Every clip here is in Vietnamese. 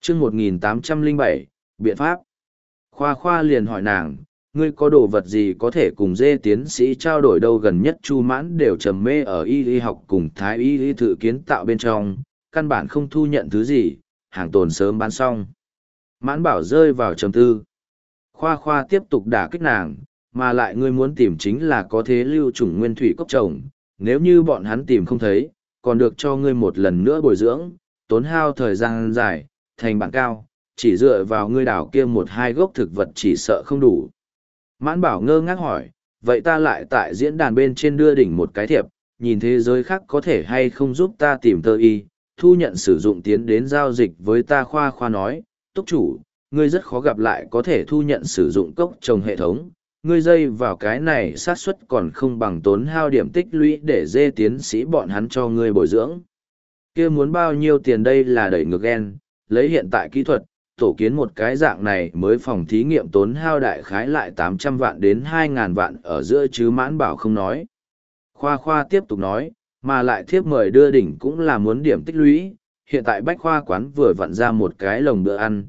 chương 1807, biện pháp. Khoa Khoa liền hỏi nàng, ngươi có đồ vật gì có thể cùng dê tiến sĩ trao đổi đâu? Gần nhất Chu Mãn đều trầm mê ở y học cùng thái y thử kiến tạo bên trong, căn bản không thu nhận thứ gì, hàng tồn sớm bán xong. Mãn Bảo rơi vào trầm tư. Khoa Khoa tiếp tục đả kích nàng, mà lại ngươi muốn tìm chính là có thế lưu chủng nguyên thủy cốc trồng, nếu như bọn hắn tìm không thấy, còn được cho ngươi một lần nữa bồi dưỡng, tốn hao thời gian dài, thành bản cao, chỉ dựa vào ngươi đảo kia một hai gốc thực vật chỉ sợ không đủ. Mãn Bảo ngơ ngác hỏi, vậy ta lại tại diễn đàn bên trên đưa đỉnh một cái thiệp, nhìn thế giới khác có thể hay không giúp ta tìm tơ y, thu nhận sử dụng tiến đến giao dịch với ta. Khoa Khoa nói, túc chủ, ngươi rất khó gặp lại có thể thu nhận sử dụng cốc trồng hệ thống, ngươi dây vào cái này xác suất còn không bằng tốn hao điểm tích lũy để dê tiến sĩ bọn hắn cho ngươi bồi dưỡng. Kia muốn bao nhiêu tiền? Đây là đẩy ngược gen, lấy hiện tại kỹ thuật, tổ kiến một cái dạng này mới phòng thí nghiệm tốn hao đại khái lại 800 vạn đến 2.000 vạn ở giữa chứ. Mãn Bảo không nói. Khoa Khoa tiếp tục nói, mà lại thiếp mời đưa đỉnh cũng là muốn điểm tích lũy, hiện tại Bách Khoa quán vừa vặn ra một cái lồng bữa ăn,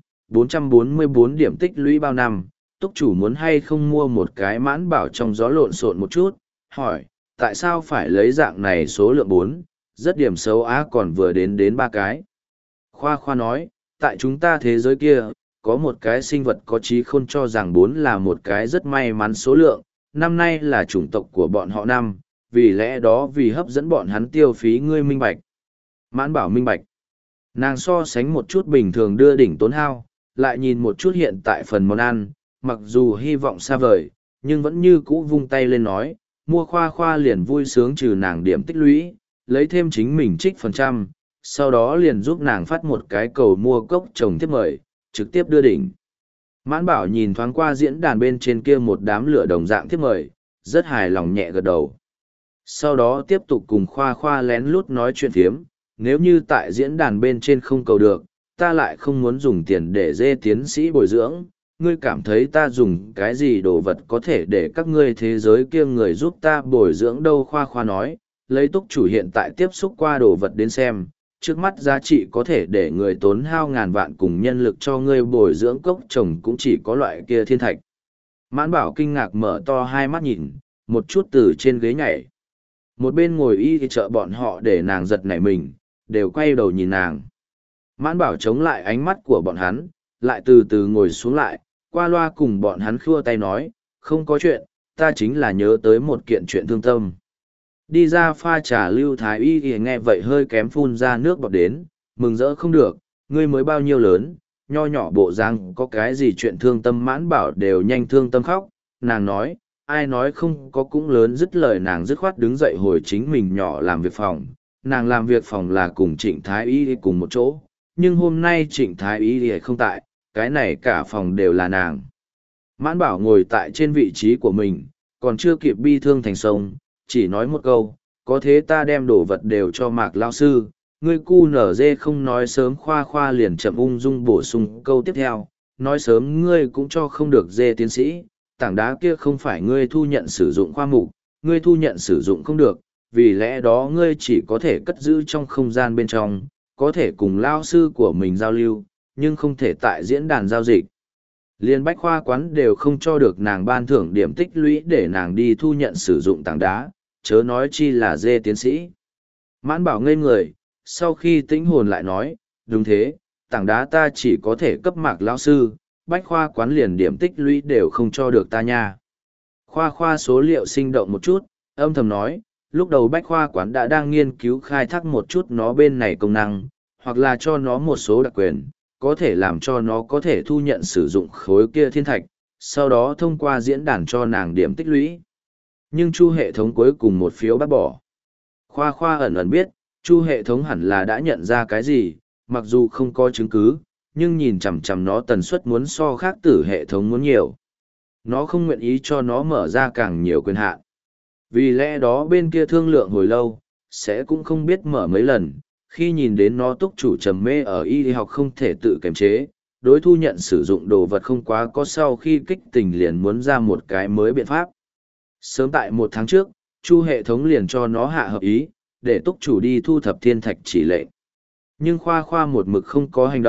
444 điểm tích lũy bao năm, túc chủ muốn hay không mua một cái? Mãn Bảo trong gió lộn xộn một chút, hỏi, tại sao phải lấy dạng này số lượng 4, rất điểm xấu á, còn vừa đến 3 cái. Khoa Khoa nói, tại chúng ta thế giới kia, có một cái sinh vật có trí khôn cho rằng 4 là một cái rất may mắn số lượng, năm nay là chủng tộc của bọn họ năm, vì lẽ đó vì hấp dẫn bọn hắn tiêu phí. Ngươi minh bạch. Mãn Bảo minh bạch. Nàng so sánh một chút bình thường đưa đỉnh tốn hao, lại nhìn một chút hiện tại phần món ăn, mặc dù hy vọng xa vời, nhưng vẫn như cũ vung tay lên nói, mua. Khoa Khoa liền vui sướng trừ nàng điểm tích lũy, lấy thêm chính mình trích phần trăm, sau đó liền giúp nàng phát một cái cầu mua cốc trồng thiếp mời, trực tiếp đưa đỉnh. Mãn Bảo nhìn thoáng qua diễn đàn bên trên kia một đám lửa đồng dạng thiếp mời, rất hài lòng nhẹ gật đầu. Sau đó tiếp tục cùng Khoa Khoa lén lút nói chuyện phiếm, nếu như tại diễn đàn bên trên không cầu được, ta lại không muốn dùng tiền để dê tiến sĩ bồi dưỡng. Ngươi cảm thấy ta dùng cái gì đồ vật có thể để các ngươi thế giới kia người giúp ta bồi dưỡng đâu? Khoa Khoa nói, lấy túc chủ hiện tại tiếp xúc qua đồ vật đến xem, trước mắt giá trị có thể để người tốn hao ngàn vạn cùng nhân lực cho ngươi bồi dưỡng cốc trồng cũng chỉ có loại kia thiên thạch. Mãn Bảo kinh ngạc mở to hai mắt nhìn, một chút từ trên ghế nhảy. Một bên ngồi y trợ bọn họ để nàng giật nảy mình, đều quay đầu nhìn nàng. Mãn Bảo chống lại ánh mắt của bọn hắn, lại từ từ ngồi xuống lại, qua loa cùng bọn hắn khua tay nói, không có chuyện, ta chính là nhớ tới một kiện chuyện thương tâm. Đi ra pha trà Lưu Thái Y thì nghe vậy hơi kém phun ra nước bọt đến, mừng rỡ không được, ngươi mới bao nhiêu lớn, nho nhỏ bộ dáng có cái gì chuyện thương tâm? Mãn Bảo đều nhanh thương tâm khóc, nàng nói, ai nói không có cũng lớn. Dứt lời nàng dứt khoát đứng dậy hồi chính mình nhỏ làm việc phòng, nàng làm việc phòng là cùng Trịnh Thái Y cùng một chỗ, nhưng hôm nay Trịnh Thái Y thì không tại, cái này cả phòng đều là nàng. Mãn Bảo ngồi tại trên vị trí của mình, còn chưa kịp bi thương thành sông, chỉ nói một câu, có thế ta đem đồ vật đều cho Mạc lao sư, ngươi cu nở dê không nói sớm. Khoa Khoa liền chậm ung dung bổ sung câu tiếp theo, nói sớm ngươi cũng cho không được dê tiến sĩ, tảng đá kia không phải ngươi thu nhận sử dụng khoa mục, ngươi thu nhận sử dụng không được, vì lẽ đó ngươi chỉ có thể cất giữ trong không gian bên trong, có thể cùng lao sư của mình giao lưu, nhưng không thể tại diễn đàn giao dịch. Liên Bách Khoa quán đều không cho được nàng ban thưởng điểm tích lũy để nàng đi thu nhận sử dụng tảng đá, chớ nói chi là dê tiến sĩ. Mãn Bảo ngây người, sau khi tĩnh hồn lại nói, đúng thế, tảng đá ta chỉ có thể cấp Mạc lão sư, Bách Khoa quán liền điểm tích lũy đều không cho được ta nha. Khoa Khoa số liệu sinh động một chút, âm thầm nói, lúc đầu Bách Khoa quán đã đang nghiên cứu khai thác một chút nó bên này công năng, hoặc là cho nó một số đặc quyền, có thể làm cho nó có thể thu nhận sử dụng khối kia thiên thạch, sau đó thông qua diễn đàn cho nàng điểm tích lũy. Nhưng Chu hệ thống cuối cùng một phiếu bác bỏ. Khoa Khoa ẩn ẩn biết, Chu hệ thống hẳn là đã nhận ra cái gì, mặc dù không có chứng cứ, nhưng nhìn chằm chằm nó tần suất muốn so khác tử hệ thống muốn nhiều. Nó không nguyện ý cho nó mở ra càng nhiều quyền hạn. Vì lẽ đó bên kia thương lượng hồi lâu, sẽ cũng không biết mở mấy lần, khi nhìn đến nó túc chủ trầm mê ở y học không thể tự kiềm chế, đối thu nhận sử dụng đồ vật không quá có, sau khi kích tình liền muốn ra một cái mới biện pháp. Sớm tại 1 tháng trước, Chu hệ thống liền cho nó hạ hợp ý, để túc chủ đi thu thập thiên thạch chỉ lệnh. Nhưng Khoa Khoa một mực không có hành động,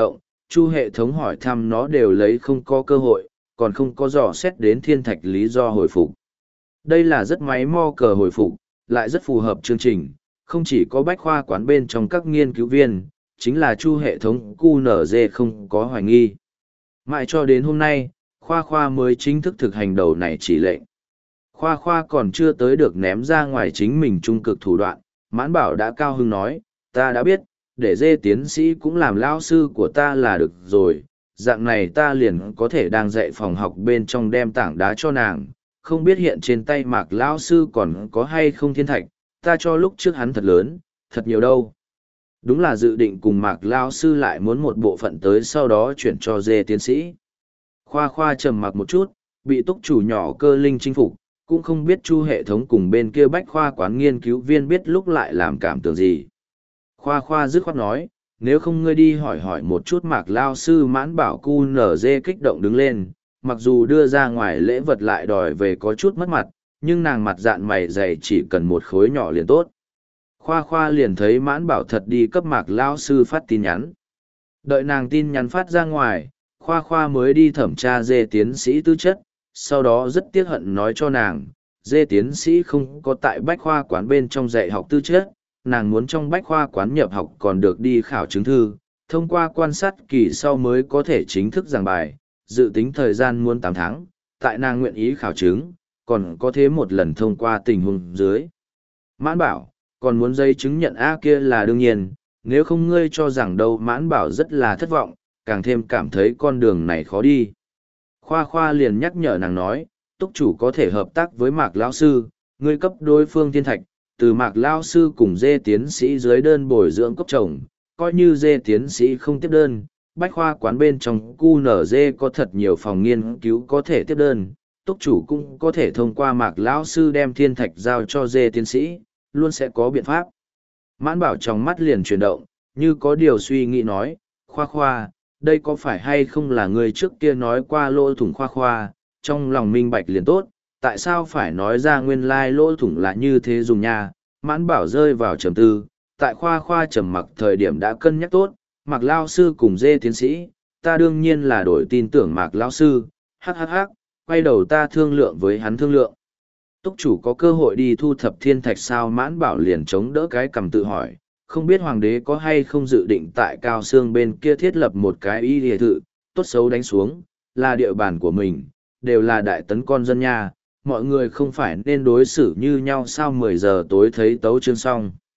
Chu hệ thống hỏi thăm nó đều lấy không có cơ hội, còn không có dò xét đến thiên thạch lý do hồi phục. Đây là rất máy mo cờ hồi phục, lại rất phù hợp chương trình, không chỉ có bách khoa quán bên trong các nghiên cứu viên, chính là chu hệ thống QNZ không có hoài nghi. Mãi cho đến hôm nay, Khoa Khoa mới chính thức thực hành đầu này chỉ lệnh. Khoa Khoa còn chưa tới được ném ra ngoài chính mình trung cực thủ đoạn, Mãn Bảo đã cao hứng nói, ta đã biết, để dê tiến sĩ cũng làm lao sư của ta là được rồi, dạng này ta liền có thể đang dạy phòng học bên trong đem tảng đá cho nàng, không biết hiện trên tay Mạc lao sư còn có hay không thiên thạch, ta cho lúc trước hắn thật lớn, thật nhiều đâu. Đúng là dự định cùng Mạc lao sư lại muốn một bộ phận tới sau đó chuyển cho dê tiến sĩ. Khoa Khoa trầm mặc một chút, bị túc chủ nhỏ cơ linh chinh phục, cũng không biết chu hệ thống cùng bên kia bách khoa quán nghiên cứu viên biết lúc lại làm cảm tưởng gì. Khoa Khoa dứt khoát nói, nếu không ngươi đi hỏi hỏi một chút Mạc lao sư. Mãn Bảo cu nở dê kích động đứng lên, mặc dù đưa ra ngoài lễ vật lại đòi về có chút mất mặt, nhưng nàng mặt dạn mày dày chỉ cần một khối nhỏ liền tốt. Khoa Khoa liền thấy Mãn Bảo thật đi cấp Mạc lao sư phát tin nhắn. Đợi nàng tin nhắn phát ra ngoài, Khoa Khoa mới đi thẩm tra dê tiến sĩ tư chất, sau đó rất tiếc hận nói cho nàng, dê tiến sĩ không có tại bách khoa quán bên trong dạy học tư chất, nàng muốn trong bách khoa quán nhập học còn được đi khảo chứng thư, thông qua quan sát kỳ sau mới có thể chính thức giảng bài, dự tính thời gian muốn 8 tháng, tại nàng nguyện ý khảo chứng, còn có thế một lần thông qua tình huống dưới. Mãn Bảo, còn muốn giấy chứng nhận A kia là đương nhiên, nếu không ngươi cho rằng đâu. Mãn Bảo rất là thất vọng, càng thêm cảm thấy con đường này khó đi. Khoa Khoa liền nhắc nhở nàng nói, túc chủ có thể hợp tác với Mạc lão sư, ngươi cấp đối phương thiên thạch, từ Mạc lão sư cùng dê tiến sĩ dưới đơn bồi dưỡng cấp trồng, coi như dê tiến sĩ không tiếp đơn, bách khoa quán bên trong QNZ có thật nhiều phòng nghiên cứu có thể tiếp đơn, túc chủ cũng có thể thông qua Mạc lão sư đem thiên thạch giao cho dê tiến sĩ, luôn sẽ có biện pháp. Mãn Bảo trong mắt liền chuyển động, như có điều suy nghĩ nói, Khoa Khoa, đây có phải hay không là người trước kia nói qua lỗ thủng Khoa Khoa, trong lòng minh bạch liền tốt, tại sao phải nói ra nguyên lai lỗ thủng là như thế dùng nha. Mãn Bảo rơi vào trầm tư, tại Khoa Khoa trầm mặc thời điểm đã cân nhắc tốt, Mạc lao sư cùng dê tiến sĩ, ta đương nhiên là đổi tin tưởng Mạc lao sư, hhh, quay đầu ta thương lượng với hắn thương lượng. Túc chủ có cơ hội đi thu thập thiên thạch sao? Mãn Bảo liền chống đỡ cái cầm tự hỏi, không biết hoàng đế có hay không dự định tại Cao Xương bên kia thiết lập một cái y địa thự, tốt xấu đánh xuống, là địa bàn của mình, đều là đại tấn con dân nha, mọi người không phải nên đối xử như nhau sao? 10 giờ tối thấy tấu chương xong.